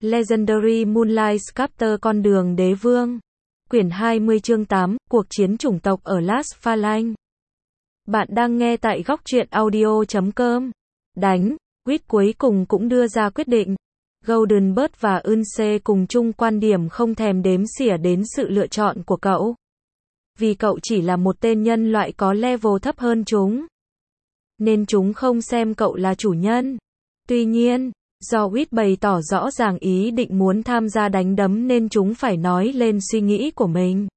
Legendary Moonlight Sculptor Con đường đế vương. Quyển 20 chương 8, Cuộc chiến chủng tộc ở Las Phalanx. Bạn đang nghe tại góc truyện audio.com. Đánh, Quýt cuối cùng cũng đưa ra quyết định. Goldenbird và Eunse cùng chung quan điểm không thèm đếm xỉa đến sự lựa chọn của cậu. Vì cậu chỉ là một tên nhân loại có level thấp hơn chúng, nên chúng không xem cậu là chủ nhân. Tuy nhiên, do Quýt bày tỏ rõ ràng ý định muốn tham gia đánh đấm nên chúng phải nói lên suy nghĩ của mình.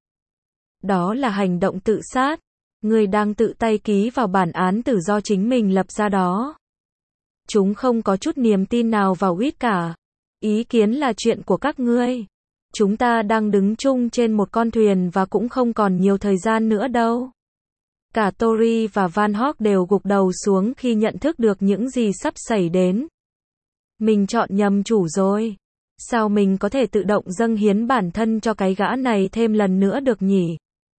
Đó là hành động tự sát. Người đang tự tay ký vào bản án tử do chính mình lập ra đó. Chúng không có chút niềm tin nào vào Quýt cả. Ý kiến là chuyện của các ngươi. Chúng ta đang đứng chung trên một con thuyền và cũng không còn nhiều thời gian nữa đâu. Cả Tori và Van Hawk đều gục đầu xuống khi nhận thức được những gì sắp xảy đến. Mình chọn nhầm chủ rồi. Sao mình có thể tự động dâng hiến bản thân cho cái gã này thêm lần nữa được nhỉ?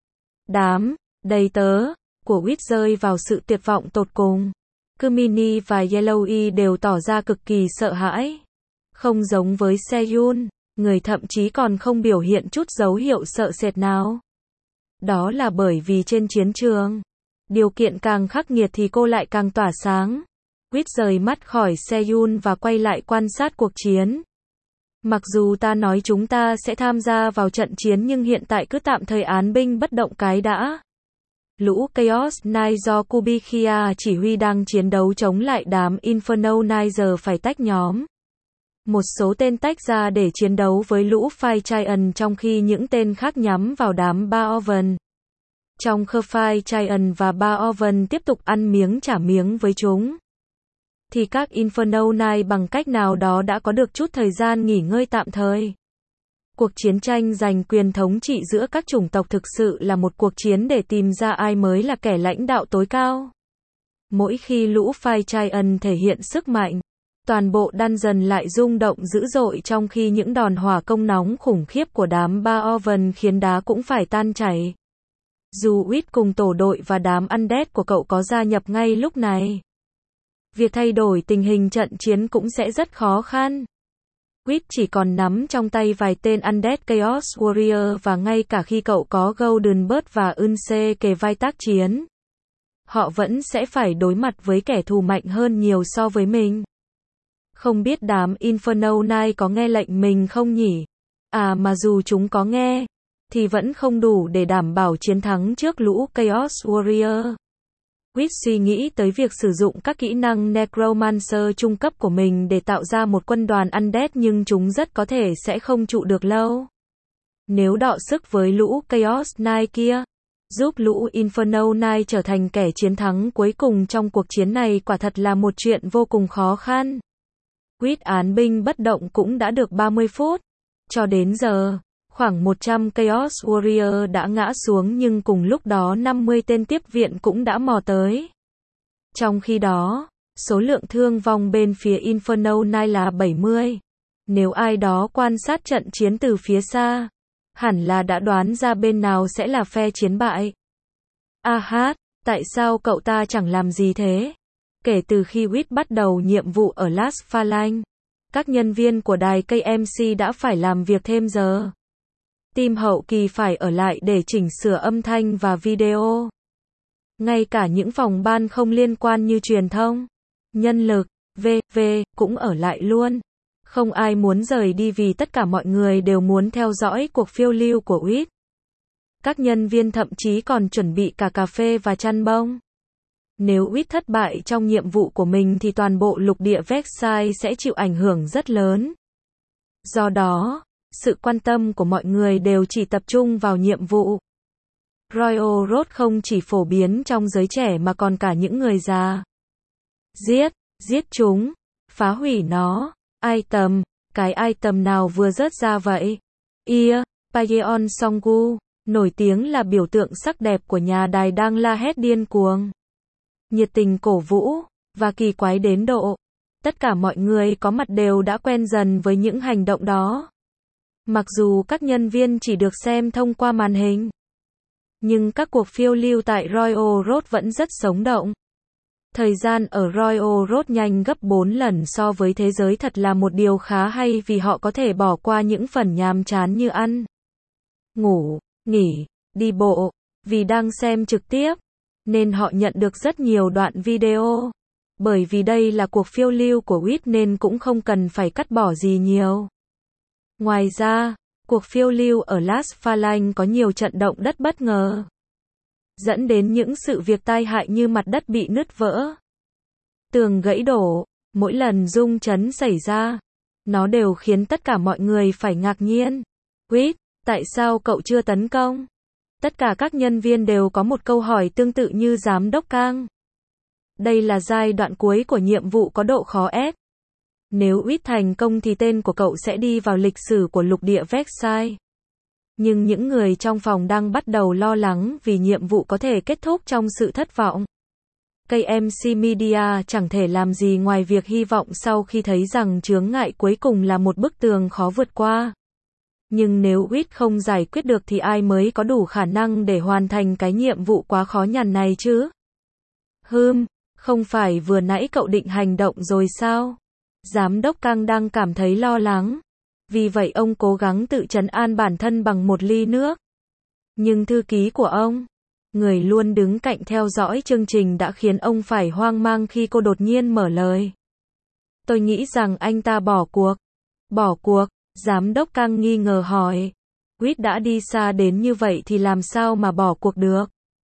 Đám đầy tớ của Quýt rơi vào sự tuyệt vọng tột cùng. Kumini và Yellowy đều tỏ ra cực kỳ sợ hãi. Không giống với Seyun, người thậm chí còn không biểu hiện chút dấu hiệu sợ sệt nào. Đó là bởi vì trên chiến trường, điều kiện càng khắc nghiệt thì cô lại càng tỏa sáng. Quýt rời mắt khỏi Seyun và quay lại quan sát cuộc chiến. Mặc dù ta nói chúng ta sẽ tham gia vào trận chiến nhưng hiện tại cứ tạm thời án binh bất động cái đã. Lũ Chaos Knight do Kubikia chỉ huy đang chiến đấu chống lại đám Inferno Knight giờ phải tách nhóm. Một số tên tách ra để chiến đấu với lũ Fire Giant trong khi những tên khác nhắm vào đám Baoven. Trong khi Fire Giant và Baoven tiếp tục ăn miếng trả miếng với chúng, thì các Inferno Knight bằng cách nào đó đã có được chút thời gian nghỉ ngơi tạm thời. Cuộc chiến tranh giành quyền thống trị giữa các chủng tộc thực sự là một cuộc chiến để tìm ra ai mới là kẻ lãnh đạo tối cao. Mỗi khi lũ Fire Giant thể hiện sức mạnh, toàn bộ dungeon lại rung động dữ dội trong khi những đòn hỏa công nóng khủng khiếp của đám Baoven khiến đá cũng phải tan chảy. Dù Quýt cùng tổ đội và đám undead của cậu có gia nhập ngay lúc này, việc thay đổi tình hình trận chiến cũng sẽ rất khó khăn. Quýt chỉ còn nắm trong tay vài tên Undead Chaos Warrior và ngay cả khi cậu có Goldenbird và Eunse kề vai tác chiến, họ vẫn sẽ phải đối mặt với kẻ thù mạnh hơn nhiều so với mình. Không biết đám Inferno Knight có nghe lệnh mình không nhỉ? À mà dù chúng có nghe, thì vẫn không đủ để đảm bảo chiến thắng trước lũ Chaos Warrior. Quýt suy nghĩ tới việc sử dụng các kỹ năng Necromancer trung cấp của mình để tạo ra một quân đoàn Undead nhưng chúng rất có thể sẽ không trụ được lâu. Nếu đọ sức với lũ Chaos Knight kia, giúp lũ Inferno Knight trở thành kẻ chiến thắng cuối cùng trong cuộc chiến này quả thật là một chuyện vô cùng khó khăn. Quýt án binh bất động cũng đã được 30 phút. Cho đến giờ, khoảng 100 Chaos Warrior đã ngã xuống nhưng cùng lúc đó 50 tên tiếp viện cũng đã mò tới. Trong khi đó, số lượng thương vong bên phía Inferno Knight là 70. Nếu ai đó quan sát trận chiến từ phía xa, hẳn là đã đoán ra bên nào sẽ là phe chiến bại. Tại sao cậu ta chẳng làm gì thế? Kể từ khi Quýt bắt đầu nhiệm vụ ở Las Phalanx, các nhân viên của đài KMC đã phải làm việc thêm giờ. Team hậu kỳ phải ở lại để chỉnh sửa âm thanh và video. Ngay cả những phòng ban không liên quan như truyền thông, nhân lực, v.v. cũng ở lại luôn. Không ai muốn rời đi vì tất cả mọi người đều muốn theo dõi cuộc phiêu lưu của Quýt. Các nhân viên thậm chí còn chuẩn bị cả cà phê và chăn bông. Nếu Quýt thất bại trong nhiệm vụ của mình thì toàn bộ lục địa Vexai sẽ chịu ảnh hưởng rất lớn. Do đó, sự quan tâm của mọi người đều chỉ tập trung vào nhiệm vụ. Royal Road không chỉ phổ biến trong giới trẻ mà còn cả những người già. Giết chúng, phá hủy nó. Item, cái item nào vừa rớt ra vậy? Payeon Songgu, nổi tiếng là biểu tượng sắc đẹp của nhà đài đang la hét điên cuồng, nhiệt tình cổ vũ, và kỳ quái đến độ tất cả mọi người có mặt đều đã quen dần với những hành động đó. Mặc dù các nhân viên chỉ được xem thông qua màn hình, nhưng các cuộc phiêu lưu tại Royal Road vẫn rất sống động. Thời gian ở Royal Road nhanh gấp 4 lần so với thế giới thật là một điều khá hay vì họ có thể bỏ qua những phần nhàm chán như ăn, ngủ, nghỉ, đi bộ. Vì đang xem trực tiếp, nên họ nhận được rất nhiều đoạn video. Bởi vì đây là cuộc phiêu lưu của Witt nên cũng không cần phải cắt bỏ gì nhiều. Ngoài ra, cuộc phiêu lưu ở Las Falang có nhiều trận động đất bất ngờ, dẫn đến những sự việc tai hại như mặt đất bị nứt vỡ, tường gãy đổ. Mỗi lần rung chấn xảy ra, nó đều khiến tất cả mọi người phải ngạc nhiên. Witt, tại sao cậu chưa tấn công? Tất cả các nhân viên đều có một câu hỏi tương tự như giám đốc Kang. Đây là giai đoạn cuối của nhiệm vụ có độ khó S. Nếu Witt thành công thì tên của cậu sẽ đi vào lịch sử của lục địa Versailles. Nhưng những người trong phòng đang bắt đầu lo lắng vì nhiệm vụ có thể kết thúc trong sự thất vọng. KMC Media chẳng thể làm gì ngoài việc hy vọng sau khi thấy rằng chướng ngại cuối cùng là một bức tường khó vượt qua. Nhưng nếu Witt không giải quyết được thì ai mới có đủ khả năng để hoàn thành cái nhiệm vụ quá khó nhằn này chứ? Không phải vừa nãy cậu định hành động rồi sao? Giám đốc Kang đang cảm thấy lo lắng. Vì vậy ông cố gắng tự trấn an bản thân bằng một ly nước. Nhưng thư ký của ông, người luôn đứng cạnh theo dõi chương trình đã khiến ông phải hoang mang khi cô đột nhiên mở lời. Tôi nghĩ rằng anh ta bỏ cuộc. Bỏ cuộc? Giám đốc Kang nghi ngờ hỏi. Witt đã đi xa đến như vậy thì làm sao mà bỏ cuộc được?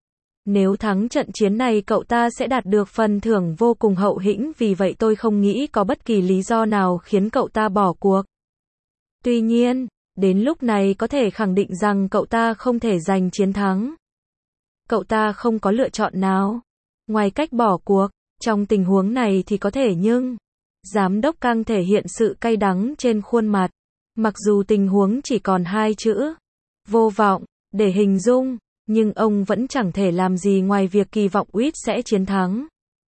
Nếu thắng trận chiến này cậu ta sẽ đạt được phần thưởng vô cùng hậu hĩnh, vì vậy tôi không nghĩ có bất kỳ lý do nào khiến cậu ta bỏ cuộc. Tuy nhiên, đến lúc này có thể khẳng định rằng cậu ta không thể giành chiến thắng. Cậu ta không có lựa chọn nào ngoài cách bỏ cuộc. Trong tình huống này thì có thể nhưng giám đốc Kang thể hiện sự cay đắng trên khuôn mặt. Mặc dù tình huống chỉ còn 2 chữ vô vọng để hình dung, nhưng ông vẫn chẳng thể làm gì ngoài việc kỳ vọng Witt sẽ chiến thắng.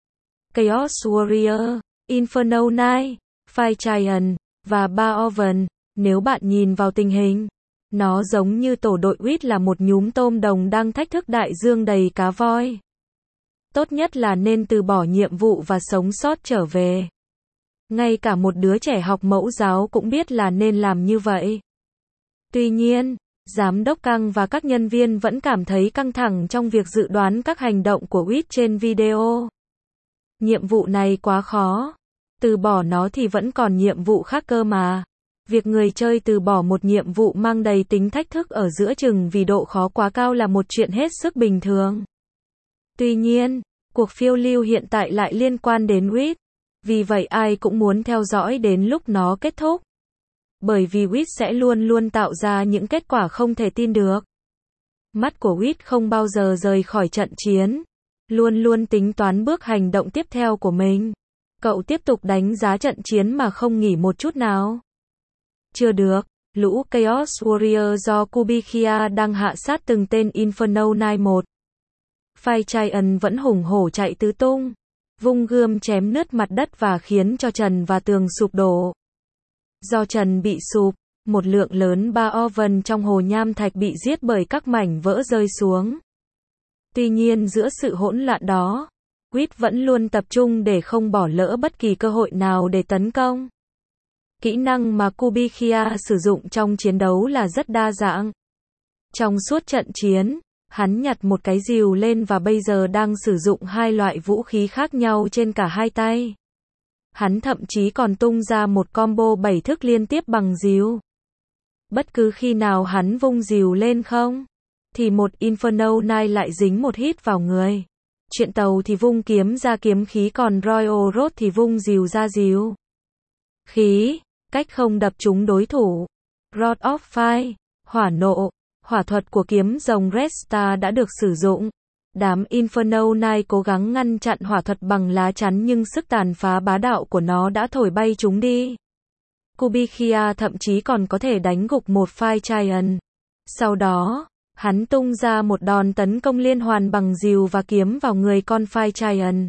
Chaos Warrior, Inferno Knight, Fire Giant và Baoven. Nếu bạn nhìn vào tình hình, nó giống như tổ đội Witt là một nhúm tôm đồng đang thách thức đại dương đầy cá voi. Tốt nhất là nên từ bỏ nhiệm vụ và sống sót trở về. Ngay cả một đứa trẻ học mẫu giáo cũng biết là nên làm như vậy. Tuy nhiên, giám đốc Kang và các nhân viên vẫn cảm thấy căng thẳng trong việc dự đoán các hành động của Witt trên video. Nhiệm vụ này quá khó. Từ bỏ nó thì vẫn còn nhiệm vụ khác cơ mà. Việc người chơi từ bỏ một nhiệm vụ mang đầy tính thách thức ở giữa chừng vì độ khó quá cao là một chuyện hết sức bình thường. Tuy nhiên, cuộc phiêu lưu hiện tại lại liên quan đến Witt. Vì vậy ai cũng muốn theo dõi đến lúc nó kết thúc. Bởi vì Witt sẽ luôn luôn tạo ra những kết quả không thể tin được. Mắt của Witt không bao giờ rời khỏi trận chiến. Luôn luôn tính toán bước hành động tiếp theo của mình. Cậu tiếp tục đánh giá trận chiến mà không nghỉ một chút nào. Chưa được, lũ Chaos Warrior do Kubikia đang hạ sát từng tên Inferno Knight 1. Fire Giant vẫn hùng hổ chạy tứ tung, vung gươm chém nứt mặt đất và khiến cho trần và tường sụp đổ. Do trần bị sụp, một lượng lớn Baoven trong hồ nham thạch bị giết bởi các mảnh vỡ rơi xuống. Tuy nhiên giữa sự hỗn loạn đó, Witt vẫn luôn tập trung để không bỏ lỡ bất kỳ cơ hội nào để tấn công. Kỹ năng mà Kubikia sử dụng trong chiến đấu là rất đa dạng. Trong suốt trận chiến, hắn nhặt một cái rìu lên và bây giờ đang sử dụng 2 loại vũ khí khác nhau trên cả 2 tay. Hắn thậm chí còn tung ra một combo 7 thức liên tiếp bằng rìu. Bất cứ khi nào hắn vung rìu lên không, thì một Inferno Knight lại dính một hit vào người. Chuyện tàu thì vung kiếm ra kiếm khí, còn Royal Road thì vung rìu ra rìu khí, cách không đập trúng đối thủ. Rod of Fire, hỏa nộ, hỏa thuật của kiếm rồng Red Star đã được sử dụng. Đám Inferno Knight cố gắng ngăn chặn hỏa thuật bằng lá chắn nhưng sức tàn phá bá đạo của nó đã thổi bay chúng đi. Kubikia thậm chí còn có thể đánh gục một Fire Giant. Sau đó, hắn tung ra một đòn tấn công liên hoàn bằng rìu và kiếm vào người con Fire Giant.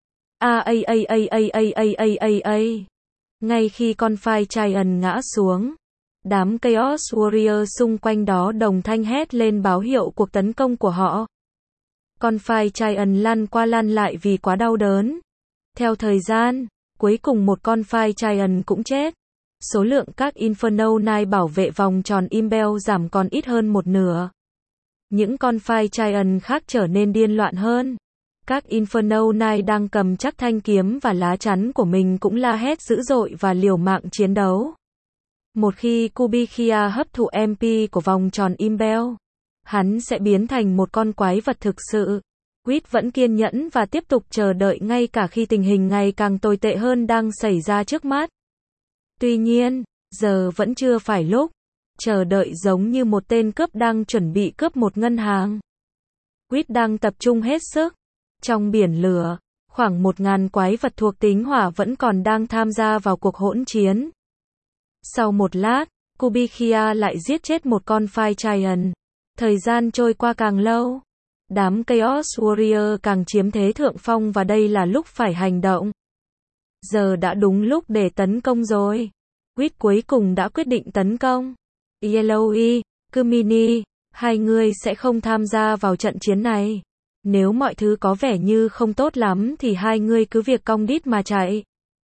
Ngay khi con Fire Giant ngã xuống, đám Chaos Warrior xung quanh đó đồng thanh hét lên báo hiệu cuộc tấn công của họ. Con phai Giant lăn qua lăn lại vì quá đau đớn. Theo thời gian, cuối cùng một con phai Giant cũng chết. Số lượng các Inferno Knight bảo vệ vòng tròn Impel giảm còn ít hơn một nửa. Những con phai Giant khác trở nên điên loạn hơn. Các Inferno Knight đang cầm chắc thanh kiếm và lá chắn của mình cũng la hét dữ dội và liều mạng chiến đấu. Một khi Kubikhia hấp thụ MP của vòng tròn Impel, hắn sẽ biến thành một con quái vật thực sự. Quýt vẫn kiên nhẫn và tiếp tục chờ đợi ngay cả khi tình hình ngày càng tồi tệ hơn đang xảy ra trước mắt. Tuy nhiên, giờ vẫn chưa phải lúc. Chờ đợi giống như một tên cướp đang chuẩn bị cướp một ngân hàng. Quýt đang tập trung hết sức. Trong biển lửa, khoảng 1000 quái vật thuộc tính hỏa vẫn còn đang tham gia vào cuộc hỗn chiến. Sau một lát, Kubikhia lại giết chết một con phai Giant. Thời gian trôi qua càng lâu, đám Chaos Warrior càng chiếm thế thượng phong và đây là lúc phải hành động. Giờ đã đúng lúc để tấn công rồi. Quýt cuối cùng đã quyết định tấn công. Yellowy, Kumini, hai người sẽ không tham gia vào trận chiến này. Nếu mọi thứ có vẻ như không tốt lắm thì hai người cứ việc cong đít mà chạy.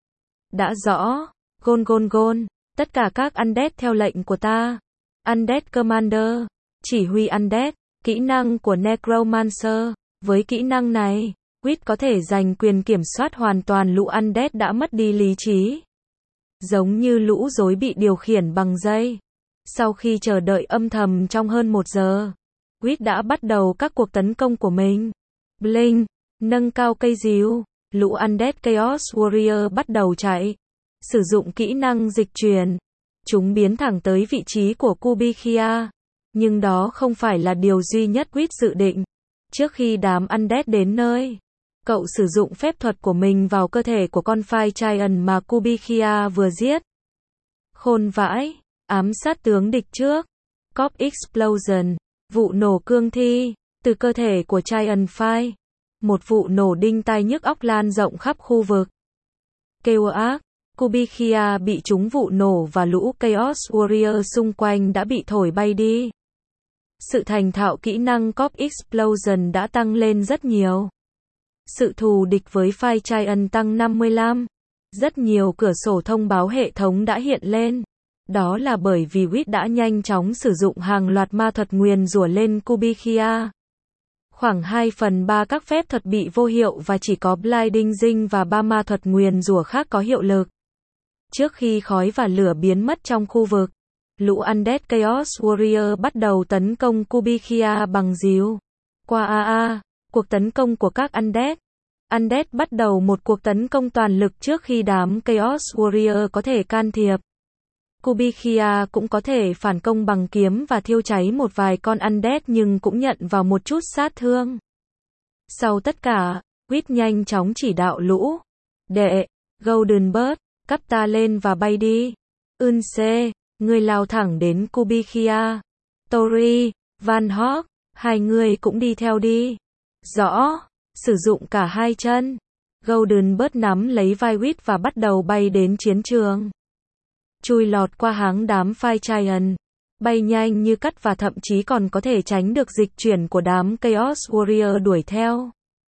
Đã rõ. Gol. Tất cả các Undead theo lệnh của ta. Undead Commander. Chỉ huy Undead. Kỹ năng của Necromancer. Với kỹ năng này, Quýt có thể giành quyền kiểm soát hoàn toàn lũ Undead đã mất đi lý trí. Giống như lũ rối bị điều khiển bằng dây. Sau khi chờ đợi âm thầm trong hơn 1 giờ, Quýt đã bắt đầu các cuộc tấn công của mình. Blink, nâng cao cây rìu, lũ Undead Chaos Warrior bắt đầu chạy. Sử dụng kỹ năng dịch chuyển, chúng biến thẳng tới vị trí của Kubikhia. Nhưng đó không phải là điều duy nhất Quýt dự định. Trước khi đám Undead đến nơi, cậu sử dụng phép thuật của mình vào cơ thể của con phai Giant mà Kubikhia vừa giết. Khôn vãi, ám sát tướng địch trước. Corp Explosion, vụ nổ cương thi, từ cơ thể của Giant phai. Một vụ nổ đinh tai nhức óc lan rộng khắp khu vực. Kêu ác, Kubikhia bị trúng vụ nổ và lũ Chaos Warrior xung quanh đã bị thổi bay đi. Sự thành thạo kỹ năng Corp Explosion đã tăng lên rất nhiều. Sự thù địch với phai Giant tăng 55. Rất nhiều cửa sổ thông báo hệ thống đã hiện lên. Đó là bởi vì Quýt đã nhanh chóng sử dụng hàng loạt ma thuật nguyền rủa lên Kubikhia. Khoảng 2/3 các phép thuật bị vô hiệu và chỉ có Blinding Ring và 3 ma thuật nguyền rủa khác có hiệu lực. Trước khi khói và lửa biến mất trong khu vực, lũ Undead Chaos Warrior bắt đầu tấn công Kubikhia bằng rìu. Qua cuộc tấn công của các Undead. Undead bắt đầu một cuộc tấn công toàn lực trước khi đám Chaos Warrior có thể can thiệp. Kubikhia cũng có thể phản công bằng kiếm và thiêu cháy một vài con Undead nhưng cũng nhận vào một chút sát thương. Sau tất cả, Quýt nhanh chóng chỉ đạo lũ. Đệ, Golden Bird, cắp ta lên và bay đi. Unse, người lao thẳng đến Kubikhia. Tori, Van Hawk, hai người cũng đi theo đi. Rõ, sử dụng cả hai chân. Golden Bird nắm lấy vai Quýt và bắt đầu bay đến chiến trường. Chui lọt qua háng đám phai Giant, bay nhanh như cắt và thậm chí còn có thể tránh được dịch chuyển của đám Chaos Warrior đuổi theo.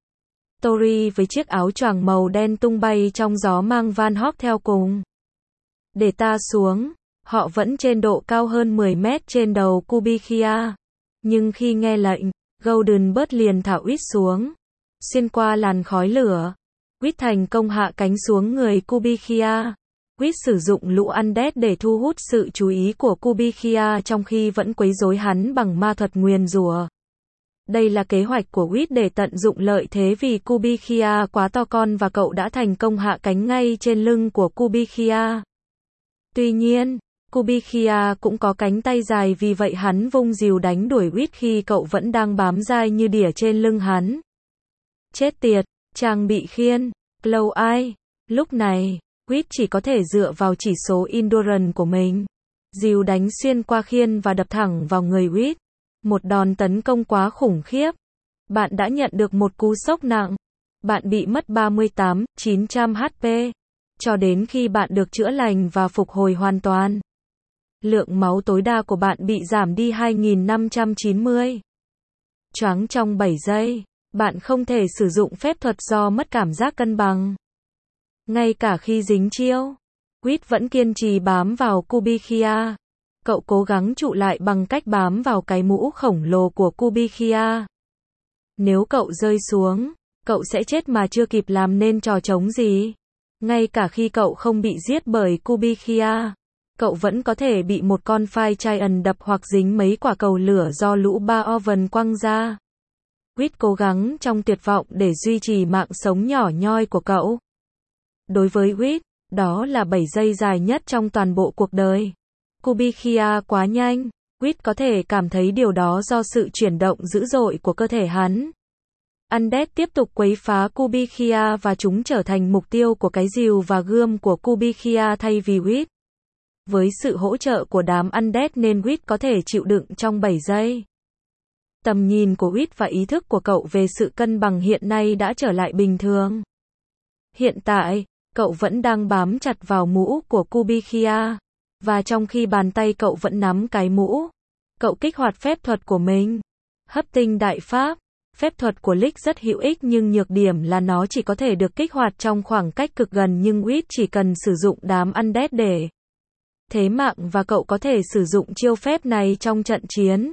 Tori với chiếc áo choàng màu đen tung bay trong gió mang Van Hawk theo cùng. Để ta xuống, họ vẫn trên độ cao hơn 10 mét trên đầu Kubikhia. Nhưng khi nghe lệnh, Golden Bird liền thả Quýt xuống. Xuyên qua làn khói lửa, Quýt thành công hạ cánh xuống người Kubikhia. Quýt sử dụng lũ Undead để thu hút sự chú ý của Kubikhia trong khi vẫn quấy rối hắn bằng ma thuật nguyền rủa. Đây là kế hoạch của Quýt để tận dụng lợi thế vì Kubikhia quá to con và cậu đã thành công hạ cánh ngay trên lưng của Kubikhia. Tuy nhiên, Kubikhia cũng có cánh tay dài vì vậy hắn vung rìu đánh đuổi Quýt khi cậu vẫn đang bám dai như đỉa trên lưng hắn. Chết tiệt, trang bị khiên, Glow Eye. Lúc này, Quýt chỉ có thể dựa vào chỉ số Endurance của mình. Rìu đánh xuyên qua khiên và đập thẳng vào người Quýt. Một đòn tấn công quá khủng khiếp. Bạn đã nhận được một cú sốc nặng. Bạn bị mất 38.900 HP. Cho đến khi bạn được chữa lành và phục hồi hoàn toàn. Lượng máu tối đa của bạn bị giảm đi 2.590. Choáng trong 7 giây. Bạn không thể sử dụng phép thuật do mất cảm giác cân bằng. Ngay cả khi dính chiêu, Quýt vẫn kiên trì bám vào Kubikhia. Cậu cố gắng trụ lại bằng cách bám vào cái mũ khổng lồ của Kubikhia. Nếu cậu rơi xuống, cậu sẽ chết mà chưa kịp làm nên trò trống gì. Ngay cả khi cậu không bị giết bởi Kubikhia, cậu vẫn có thể bị một con Fire Giant đập hoặc dính mấy quả cầu lửa do lũ Baoven quăng ra. Quýt cố gắng trong tuyệt vọng để duy trì mạng sống nhỏ nhoi của cậu. Đối với Quýt, đó là 7 giây dài nhất trong toàn bộ cuộc đời. Kubikhia quá nhanh, Quýt có thể cảm thấy điều đó do sự chuyển động dữ dội của cơ thể hắn. Undead tiếp tục quấy phá Kubikhia và chúng trở thành mục tiêu của cái rìu và gươm của Kubikhia thay vì Quýt. Với sự hỗ trợ của đám Undead nên Quýt có thể chịu đựng trong 7 giây. Tầm nhìn của Quýt và ý thức của cậu về sự cân bằng hiện nay đã trở lại bình thường. Hiện tại, cậu vẫn đang bám chặt vào mũ của Kubikhia. Và trong khi bàn tay cậu vẫn nắm cái mũ, cậu kích hoạt phép thuật của mình. Hấp tinh đại pháp. Phép thuật của Lick rất hữu ích nhưng nhược điểm là nó chỉ có thể được kích hoạt trong khoảng cách cực gần nhưng Quýt chỉ cần sử dụng đám Undead để thế mạng và cậu có thể sử dụng chiêu phép này trong trận chiến.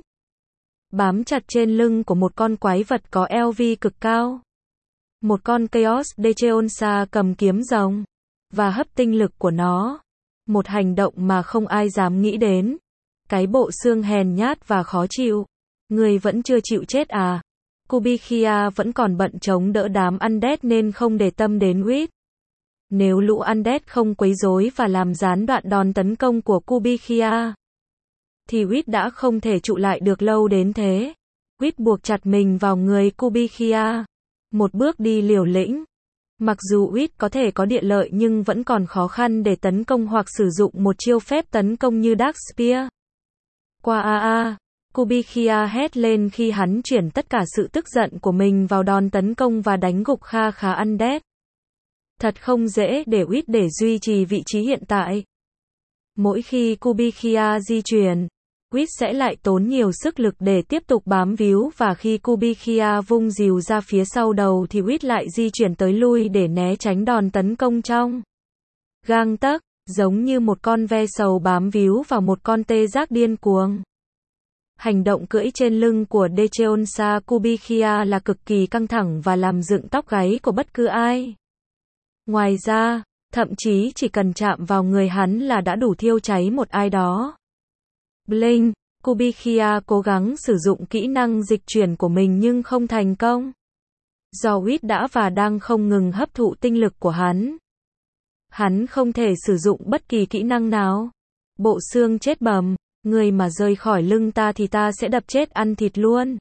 Bám chặt trên lưng của một con quái vật có LV cực cao. Một con Chaos Decheonsa cầm kiếm rồng. Và hấp tinh lực của nó. Một hành động mà không ai dám nghĩ đến. Cái bộ xương hèn nhát và khó chịu. Người vẫn chưa chịu chết à? Kubikhia vẫn còn bận chống đỡ đám Undead nên không để tâm đến Quýt. Nếu lũ Undead không quấy rối và làm gián đoạn đòn tấn công của Kubikhia, thì Quýt đã không thể trụ lại được lâu đến thế. Quýt buộc chặt mình vào người Kubikhia. Một bước đi liều lĩnh. Mặc dù Quýt có thể có địa lợi nhưng vẫn còn khó khăn để tấn công hoặc sử dụng một chiêu phép tấn công như Dark Spear. Qua Kubikhia hét lên khi hắn chuyển tất cả sự tức giận của mình vào đòn tấn công và đánh gục kha khá Undead. Thật không dễ để Quýt để duy trì vị trí hiện tại. Mỗi khi Kubikhia di chuyển, Quýt sẽ lại tốn nhiều sức lực để tiếp tục bám víu và khi Kubikhia vung rìu ra phía sau đầu thì Quýt lại di chuyển tới lui để né tránh đòn tấn công trong gang tấc, giống như một con ve sầu bám víu vào một con tê giác điên cuồng. Hành động cưỡi trên lưng của Decheonsa Kubikhia là cực kỳ căng thẳng và làm dựng tóc gáy của bất cứ ai. Ngoài ra, thậm chí chỉ cần chạm vào người hắn là đã đủ thiêu cháy một ai đó. Blink, Kubikhia cố gắng sử dụng kỹ năng dịch chuyển của mình nhưng không thành công. Do Quýt đã và đang không ngừng hấp thụ tinh lực của hắn. Hắn không thể sử dụng bất kỳ kỹ năng nào. Bộ xương chết bầm, người mà rời khỏi lưng ta thì ta sẽ đập chết ăn thịt luôn.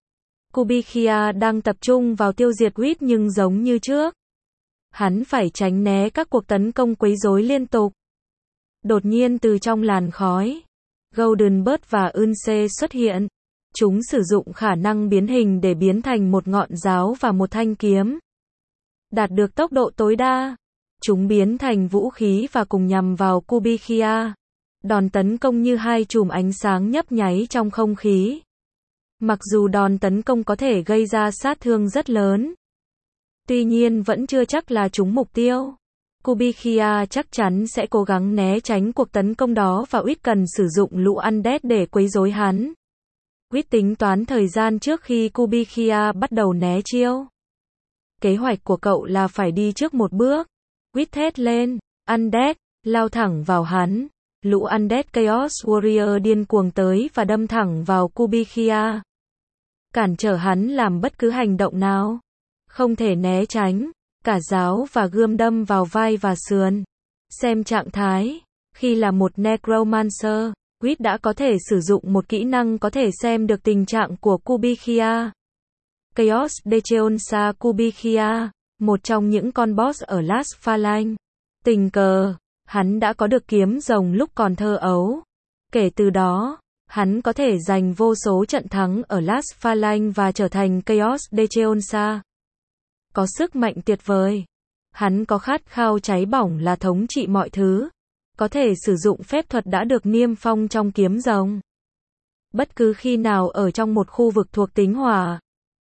Kubikhia đang tập trung vào tiêu diệt Quýt nhưng giống như trước. Hắn phải tránh né các cuộc tấn công quấy rối liên tục. Đột nhiên từ trong làn khói, Golden Bird và Unse xuất hiện. Chúng sử dụng khả năng biến hình để biến thành một ngọn giáo và một thanh kiếm. Đạt được tốc độ tối đa, chúng biến thành vũ khí và cùng nhằm vào Kubikhia. Đòn tấn công như hai chùm ánh sáng nhấp nháy trong không khí. Mặc dù đòn tấn công có thể gây ra sát thương rất lớn, tuy nhiên vẫn chưa chắc là trúng mục tiêu. Kubikhia chắc chắn sẽ cố gắng né tránh cuộc tấn công đó và Quýt cần sử dụng lũ Undead để quấy rối hắn. Quýt tính toán thời gian trước khi Kubikhia bắt đầu né chiêu. Kế hoạch của cậu là phải đi trước một bước. Quýt thét lên, Undead, lao thẳng vào hắn. Lũ Undead Chaos Warrior điên cuồng tới và đâm thẳng vào Kubikhia. Cản trở hắn làm bất cứ hành động nào. Không thể né tránh. Cả giáo và gươm đâm vào vai và sườn. Xem trạng thái. Khi là một Necromancer, Quýt đã có thể sử dụng một kỹ năng có thể xem được tình trạng của Kubikhia. Chaos Decheonsa Kubikhia, một trong những con boss ở Last Phalanx. Tình cờ, hắn đã có được kiếm rồng lúc còn thơ ấu. Kể từ đó, hắn có thể giành vô số trận thắng ở Last Phalanx và trở thành Chaos Decheonsa. Có sức mạnh tuyệt vời. Hắn có khát khao cháy bỏng là thống trị mọi thứ. Có thể sử dụng phép thuật đã được niêm phong trong kiếm rồng. Bất cứ khi nào ở trong một khu vực thuộc tính hỏa.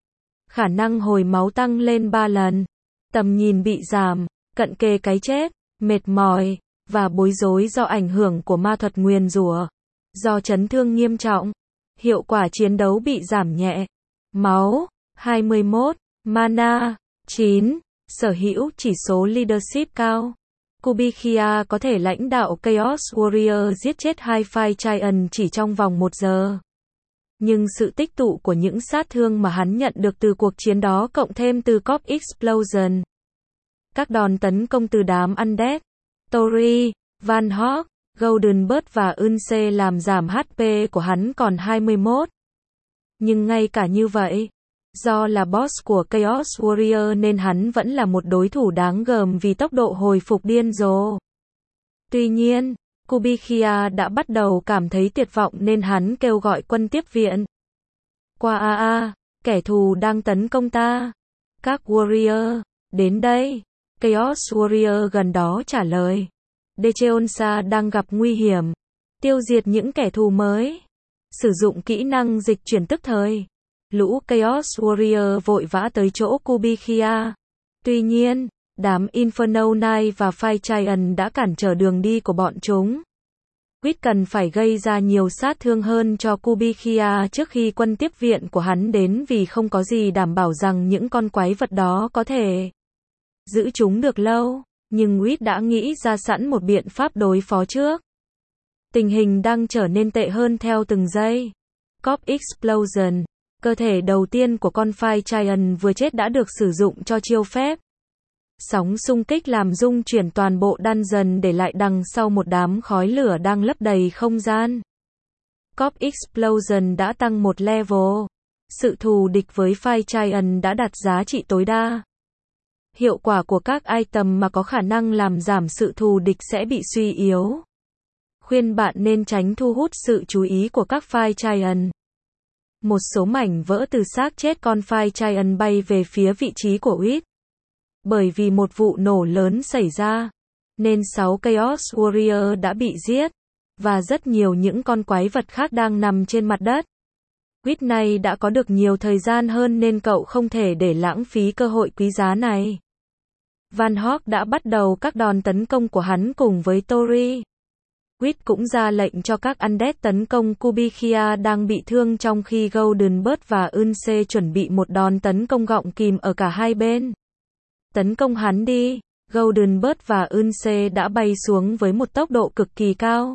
khả năng hồi máu tăng lên 3 lần, tầm nhìn bị giảm, cận kề cái chết, mệt mỏi, và bối rối do ảnh hưởng của ma thuật nguyền rủa, do chấn thương nghiêm trọng. Hiệu quả chiến đấu bị giảm nhẹ. Máu, 21, mana, 9, sở hữu chỉ số leadership cao. Kubikhia có thể lãnh đạo Chaos Warrior giết chết 2 Fire Giant chỉ trong vòng 1 giờ. Nhưng sự tích tụ của những sát thương mà hắn nhận được từ cuộc chiến đó cộng thêm từ Corp Explosion, các đòn tấn công từ đám Undead, Tori, Van Hog, Golden Bird và Unse làm giảm HP của hắn còn 21. Nhưng ngay cả như vậy, do là boss của Chaos Warrior nên hắn vẫn là một đối thủ đáng gờm vì tốc độ hồi phục điên rồ. Tuy nhiên, Kubikhia đã bắt đầu cảm thấy tuyệt vọng nên hắn kêu gọi quân tiếp viện. Qua kẻ thù đang tấn công ta. Các warrior, đến đây. Chaos Warrior gần đó trả lời. Decheonsa đang gặp nguy hiểm. Tiêu diệt những kẻ thù mới. Sử dụng kỹ năng dịch chuyển tức thời. Lũ Chaos Warrior vội vã tới chỗ Kubikhia. Tuy nhiên, đám Inferno Knight và Fire Giant đã cản trở đường đi của bọn chúng. Quýt cần phải gây ra nhiều sát thương hơn cho Kubikhia trước khi quân tiếp viện của hắn đến vì không có gì đảm bảo rằng những con quái vật đó có thể giữ chúng được lâu. Nhưng Quýt đã nghĩ ra sẵn một biện pháp đối phó trước. Tình hình đang trở nên tệ hơn theo từng giây. Corp Explosion, cơ thể đầu tiên của con Fire Giant vừa chết đã được sử dụng cho chiêu phép. Sóng xung kích làm rung chuyển toàn bộ dungeon để lại đằng sau một đám khói lửa đang lấp đầy không gian. Corp Explosion đã tăng một level. Sự thù địch với Fire Giant đã đạt giá trị tối đa. Hiệu quả của các item mà có khả năng làm giảm sự thù địch sẽ bị suy yếu. Khuyên bạn nên tránh thu hút sự chú ý của các Fire Giant. Một số mảnh vỡ từ xác chết con Fire Giant bay về phía vị trí của Quýt. Bởi vì một vụ nổ lớn xảy ra, nên 6 Chaos Warrior đã bị giết, và rất nhiều những con quái vật khác đang nằm trên mặt đất. Quýt này đã có được nhiều thời gian hơn nên cậu không thể để lãng phí cơ hội quý giá này. Van Hog đã bắt đầu các đòn tấn công của hắn cùng với Tori. Quýt cũng ra lệnh cho các Undead tấn công Kubikhia đang bị thương trong khi Golden Bird và Unse chuẩn bị một đòn tấn công gọng kìm ở cả hai bên. Tấn công hắn đi. Golden Bird và Unse đã bay xuống với một tốc độ cực kỳ cao.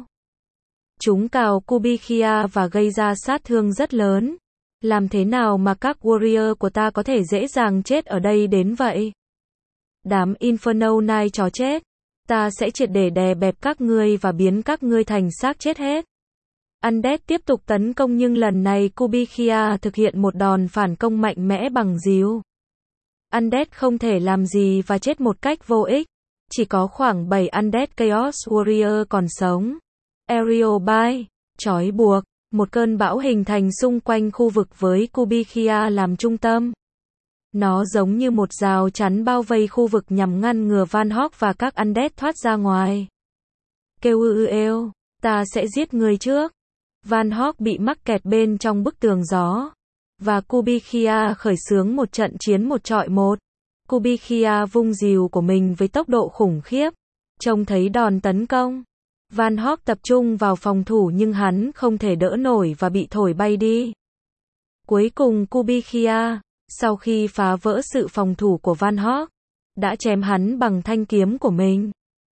Chúng cào Kubikhia và gây ra sát thương rất lớn. Làm thế nào mà các warrior của ta có thể dễ dàng chết ở đây đến vậy? Đám Inferno Knight chó chết. Ta sẽ triệt để đè bẹp các ngươi và biến các ngươi thành xác chết hết. Undead tiếp tục tấn công nhưng lần này Kubikhia thực hiện một đòn phản công mạnh mẽ bằng díu. Undead không thể làm gì và chết một cách vô ích. Chỉ có khoảng 7 Undead Chaos Warrior còn sống. Aerial Bind, trói buộc, một cơn bão hình thành xung quanh khu vực với Kubikhia làm trung tâm. Nó giống như một rào chắn bao vây khu vực nhằm ngăn ngừa Van Hog và các Undead thoát ra ngoài. Kêu ta sẽ giết người trước. Van Hog bị mắc kẹt bên trong bức tường gió. Và Kubikhia khởi xướng một trận chiến 1-1. Kubikhia vung rìu của mình với tốc độ khủng khiếp. Trông thấy đòn tấn công. Van Hog tập trung vào phòng thủ nhưng hắn không thể đỡ nổi và bị thổi bay đi. Cuối cùng Kubikhia, sau khi phá vỡ sự phòng thủ của Van Hog, đã chém hắn bằng thanh kiếm của mình.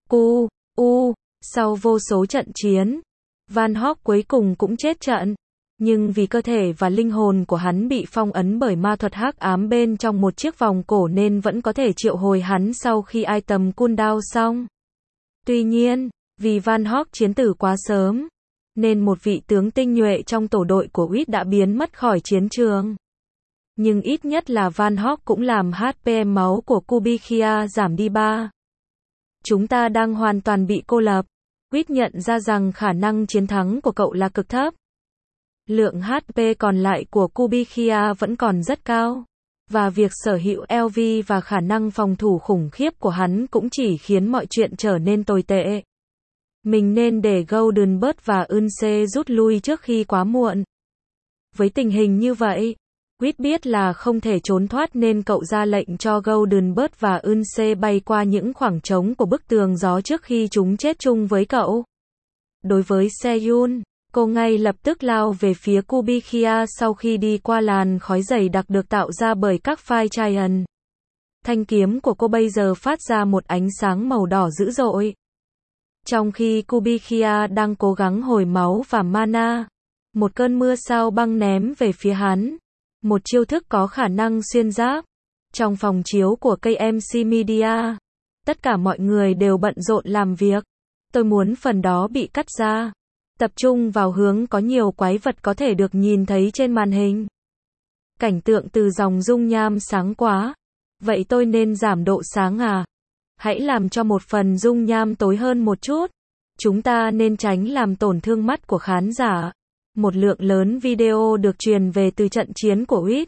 Sau vô số trận chiến, Van Hog cuối cùng cũng chết trận. Nhưng vì cơ thể và linh hồn của hắn bị phong ấn bởi ma thuật hắc ám bên trong một chiếc vòng cổ nên vẫn có thể triệu hồi hắn sau khi item cooldown xong. Tuy nhiên, vì Van Hog chiến tử quá sớm, nên một vị tướng tinh nhuệ trong tổ đội của Quýt đã biến mất khỏi chiến trường. Nhưng ít nhất là Van Hog cũng làm HP máu của Kubikhia giảm đi 3. Chúng ta đang hoàn toàn bị cô lập. Quýt nhận ra rằng khả năng chiến thắng của cậu là cực thấp. Lượng HP còn lại của Kubikhia vẫn còn rất cao. Và việc sở hữu LV và khả năng phòng thủ khủng khiếp của hắn cũng chỉ khiến mọi chuyện trở nên tồi tệ. Mình nên để Golden Bird và Unse rút lui trước khi quá muộn. Với tình hình như vậy, Reed biết là không thể trốn thoát nên cậu ra lệnh cho Goldenbird và Eunse bay qua những khoảng trống của bức tường gió trước khi chúng chết chung với cậu. Đối với Seyun, cô ngay lập tức lao về phía Kubikia sau khi đi qua làn khói dày đặc được tạo ra bởi các Fire Giant. Thanh kiếm của cô bây giờ phát ra một ánh sáng màu đỏ dữ dội. Trong khi Kubikia đang cố gắng hồi máu và mana, một cơn mưa sao băng ném về phía hắn. Một chiêu thức có khả năng xuyên giáp. Trong phòng chiếu của KMC Media, tất cả mọi người đều bận rộn làm việc. Tôi muốn phần đó bị cắt ra. Tập trung vào hướng có nhiều quái vật có thể được nhìn thấy trên màn hình. Cảnh tượng từ dòng dung nham sáng quá. Vậy tôi nên giảm độ sáng à? Hãy làm cho một phần dung nham tối hơn một chút. Chúng ta nên tránh làm tổn thương mắt của khán giả. Một lượng lớn video được truyền về từ trận chiến của Reed.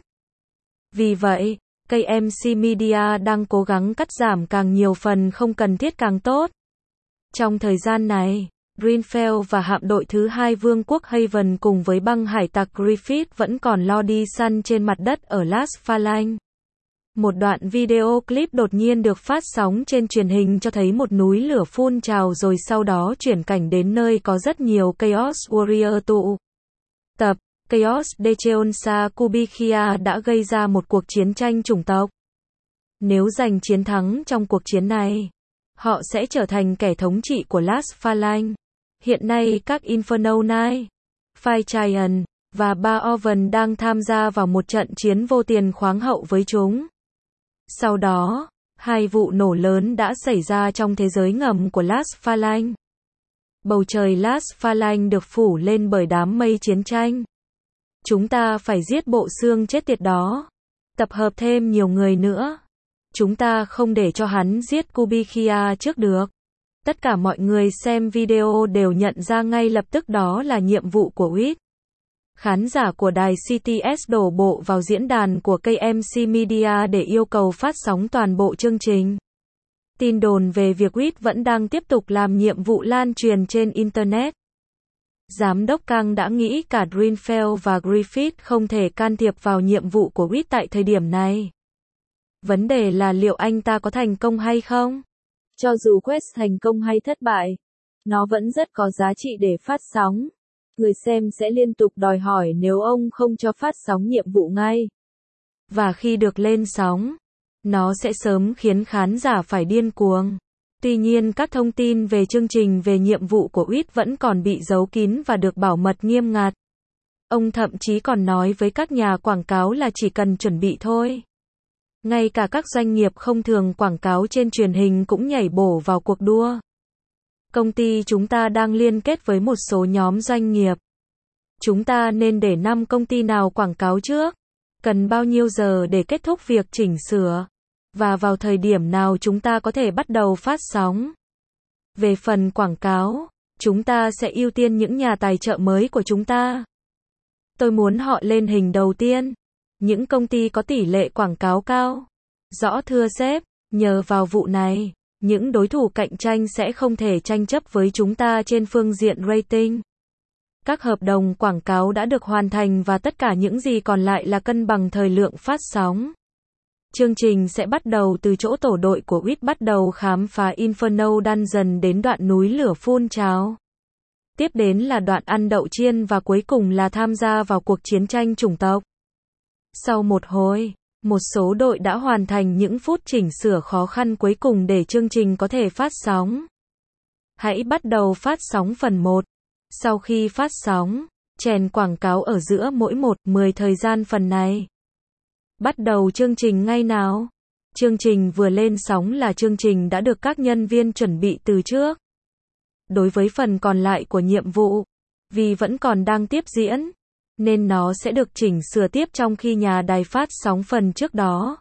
Vì vậy, KMC Media đang cố gắng cắt giảm càng nhiều phần không cần thiết càng tốt. Trong thời gian này, Greenfell và hạm đội thứ hai Vương quốc Haven cùng với băng hải tặc Griffith vẫn còn lo đi săn trên mặt đất ở Las Phalanx. Một đoạn video clip đột nhiên được phát sóng trên truyền hình cho thấy một núi lửa phun trào rồi sau đó chuyển cảnh đến nơi có rất nhiều Chaos Warrior tụ tập. Chaos Dacheonsa Kubikia đã gây ra một cuộc chiến tranh chủng tộc. Nếu giành chiến thắng trong cuộc chiến này, họ sẽ trở thành kẻ thống trị của Las Phalanx. Hiện nay các Inferno Knight, Fire Giant và Ba Oven đang tham gia vào một trận chiến vô tiền khoáng hậu với chúng. Sau đó, hai vụ nổ lớn đã xảy ra trong thế giới ngầm của Las Phalanx. Bầu trời Las Phalanx được phủ lên bởi đám mây chiến tranh. Chúng ta phải giết bộ xương chết tiệt đó. Tập hợp thêm nhiều người nữa. Chúng ta không để cho hắn giết Kubikia trước được. Tất cả mọi người xem video đều nhận ra ngay lập tức đó là nhiệm vụ của Reed. Khán giả của đài CTS đổ bộ vào diễn đàn của KMC Media để yêu cầu phát sóng toàn bộ chương trình. Tin đồn về việc Reed vẫn đang tiếp tục làm nhiệm vụ lan truyền trên Internet. Giám đốc Kang đã nghĩ cả Greenfell và Griffith không thể can thiệp vào nhiệm vụ của Reed tại thời điểm này. Vấn đề là liệu anh ta có thành công hay không? Cho dù quest thành công hay thất bại, nó vẫn rất có giá trị để phát sóng. Người xem sẽ liên tục đòi hỏi nếu ông không cho phát sóng nhiệm vụ ngay. Và khi được lên sóng, nó sẽ sớm khiến khán giả phải điên cuồng. Tuy nhiên các thông tin về chương trình về nhiệm vụ của Reed vẫn còn bị giấu kín và được bảo mật nghiêm ngặt. Ông thậm chí còn nói với các nhà quảng cáo là chỉ cần chuẩn bị thôi. Ngay cả các doanh nghiệp không thường quảng cáo trên truyền hình cũng nhảy bổ vào cuộc đua. Công ty chúng ta đang liên kết với một số nhóm doanh nghiệp. Chúng ta nên để 5 công ty nào quảng cáo trước? Cần bao nhiêu giờ để kết thúc việc chỉnh sửa? Và vào thời điểm nào chúng ta có thể bắt đầu phát sóng? Về phần quảng cáo, chúng ta sẽ ưu tiên những nhà tài trợ mới của chúng ta. Tôi muốn họ lên hình đầu tiên. Những công ty có tỷ lệ quảng cáo cao. Rõ thưa sếp, nhờ vào vụ này, những đối thủ cạnh tranh sẽ không thể tranh chấp với chúng ta trên phương diện rating. Các hợp đồng quảng cáo đã được hoàn thành và tất cả những gì còn lại là cân bằng thời lượng phát sóng. Chương trình sẽ bắt đầu từ chỗ tổ đội của Reed bắt đầu khám phá Inferno Dungeon đến đoạn núi lửa phun trào. Tiếp đến là đoạn ăn đậu chiên và cuối cùng là tham gia vào cuộc chiến tranh chủng tộc. Sau một hồi, một số đội đã hoàn thành những phút chỉnh sửa khó khăn cuối cùng để chương trình có thể phát sóng. Hãy bắt đầu phát sóng phần 1. Sau khi phát sóng, chèn quảng cáo ở giữa mỗi 1-10 thời gian phần này. Bắt đầu chương trình ngay nào. Chương trình vừa lên sóng là chương trình đã được các nhân viên chuẩn bị từ trước. Đối với phần còn lại của nhiệm vụ, vì vẫn còn đang tiếp diễn, nên nó sẽ được chỉnh sửa tiếp trong khi nhà đài phát sóng phần trước đó.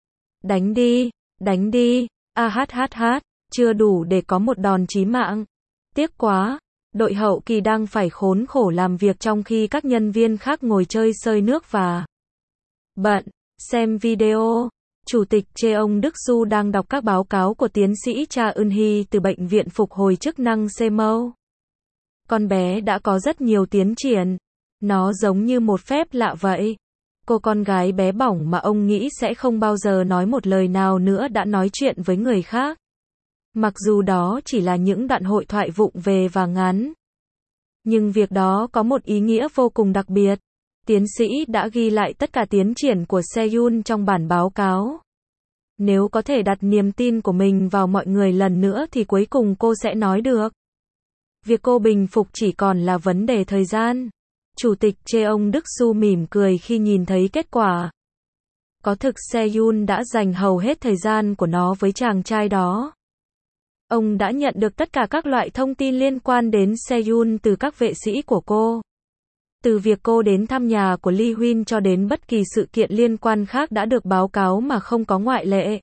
Đánh đi, ahhh, chưa đủ để có một đòn chí mạng. Tiếc quá, đội hậu kỳ đang phải khốn khổ làm việc trong khi các nhân viên khác ngồi chơi sơi nước và bận. Xem video. Chủ tịch Cheong Đức Du đang đọc các báo cáo của tiến sĩ Cha Eun-hee từ Bệnh viện Phục hồi chức năng Semo. Con bé đã có rất nhiều tiến triển. Nó giống như một phép lạ vậy. Cô con gái bé bỏng mà ông nghĩ sẽ không bao giờ nói một lời nào nữa đã nói chuyện với người khác. Mặc dù đó chỉ là những đoạn hội thoại vụng về và ngắn. Nhưng việc đó có một ý nghĩa vô cùng đặc biệt. Tiến sĩ đã ghi lại tất cả tiến triển của Seyun trong bản báo cáo. Nếu có thể đặt niềm tin của mình vào mọi người lần nữa thì cuối cùng cô sẽ nói được. Việc cô bình phục chỉ còn là vấn đề thời gian. Chủ tịch Cheong Đức-su mỉm cười khi nhìn thấy kết quả. Có thực Seyun đã dành hầu hết thời gian của nó với chàng trai đó. Ông đã nhận được tất cả các loại thông tin liên quan đến Seyun từ các vệ sĩ của cô. Từ việc cô đến thăm nhà của Lee Huynh cho đến bất kỳ sự kiện liên quan khác đã được báo cáo mà không có ngoại lệ.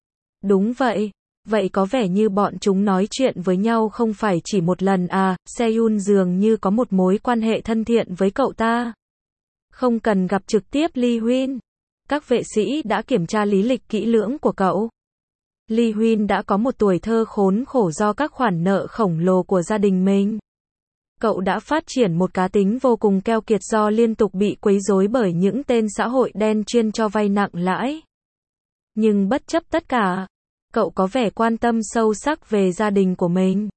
Đúng vậy. Vậy có vẻ như bọn chúng nói chuyện với nhau không phải chỉ một lần à, Seyun dường như có một mối quan hệ thân thiện với cậu ta. Không cần gặp trực tiếp Lee Huynh. Các vệ sĩ đã kiểm tra lý lịch kỹ lưỡng của cậu. Lee Huynh đã có một tuổi thơ khốn khổ do các khoản nợ khổng lồ của gia đình mình. Cậu đã phát triển một cá tính vô cùng keo kiệt do liên tục bị quấy rối bởi những tên xã hội đen chuyên cho vay nặng lãi. Nhưng bất chấp tất cả, cậu có vẻ quan tâm sâu sắc về gia đình của mình.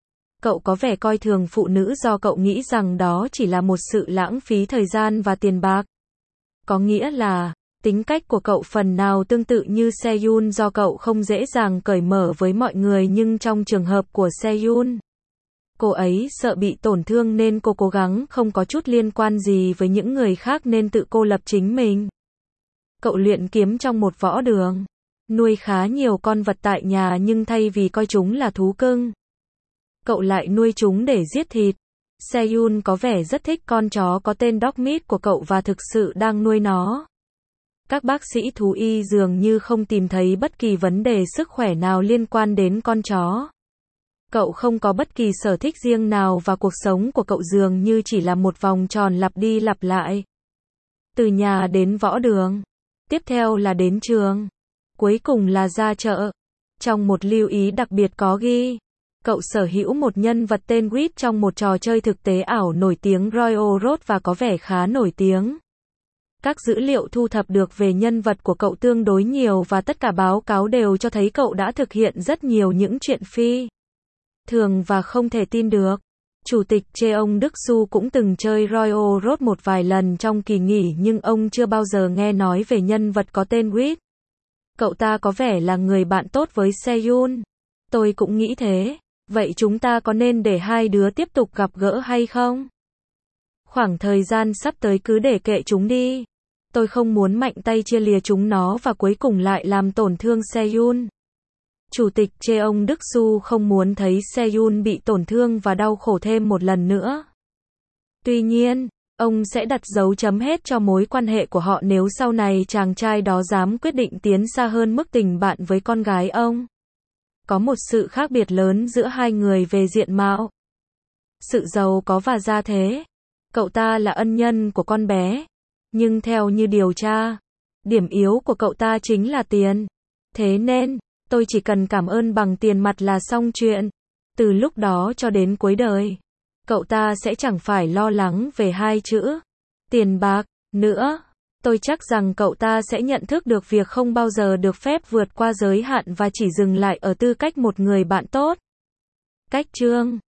Cậu có vẻ coi thường phụ nữ do cậu nghĩ rằng đó chỉ là một sự lãng phí thời gian và tiền bạc. Có nghĩa là, tính cách của cậu phần nào tương tự như Seyun do cậu không dễ dàng cởi mở với mọi người nhưng trong trường hợp của Seyun, cô ấy sợ bị tổn thương nên cô cố gắng không có chút liên quan gì với những người khác nên tự cô lập chính mình. Cậu luyện kiếm trong một võ đường. Nuôi khá nhiều con vật tại nhà nhưng thay vì coi chúng là thú cưng, cậu lại nuôi chúng để giết thịt. Seyun có vẻ rất thích con chó có tên Dogmeat của cậu và thực sự đang nuôi nó. Các bác sĩ thú y dường như không tìm thấy bất kỳ vấn đề sức khỏe nào liên quan đến con chó. Cậu không có bất kỳ sở thích riêng nào và cuộc sống của cậu dường như chỉ là một vòng tròn lặp đi lặp lại. Từ nhà đến võ đường. Tiếp theo là đến trường. Cuối cùng là ra chợ. Trong một lưu ý đặc biệt có ghi, cậu sở hữu một nhân vật tên Whit trong một trò chơi thực tế ảo nổi tiếng Royal Road và có vẻ khá nổi tiếng. Các dữ liệu thu thập được về nhân vật của cậu tương đối nhiều và tất cả báo cáo đều cho thấy cậu đã thực hiện rất nhiều những chuyện phi thường và không thể tin được. Chủ tịch Cheong Đức-su cũng từng chơi Royal Road một vài lần trong kỳ nghỉ nhưng ông chưa bao giờ nghe nói về nhân vật có tên Whit. Cậu ta có vẻ là người bạn tốt với Seyun. Tôi cũng nghĩ thế. Vậy chúng ta có nên để hai đứa tiếp tục gặp gỡ hay không? Khoảng thời gian sắp tới cứ để kệ chúng đi. Tôi không muốn mạnh tay chia lìa chúng nó và cuối cùng lại làm tổn thương Seyun. Chủ tịch Cheong Đức-su không muốn thấy Seyun bị tổn thương và đau khổ thêm một lần nữa. Tuy nhiên, ông sẽ đặt dấu chấm hết cho mối quan hệ của họ nếu sau này chàng trai đó dám quyết định tiến xa hơn mức tình bạn với con gái ông. Có một sự khác biệt lớn giữa hai người về diện mạo, sự giàu có và gia thế. Cậu ta là ân nhân của con bé. Nhưng theo như điều tra, điểm yếu của cậu ta chính là tiền. Thế nên, tôi chỉ cần cảm ơn bằng tiền mặt là xong chuyện. Từ lúc đó cho đến cuối đời, cậu ta sẽ chẳng phải lo lắng về hai chữ tiền bạc nữa. Tôi chắc rằng cậu ta sẽ nhận thức được việc không bao giờ được phép vượt qua giới hạn và chỉ dừng lại ở tư cách một người bạn tốt. Cách chương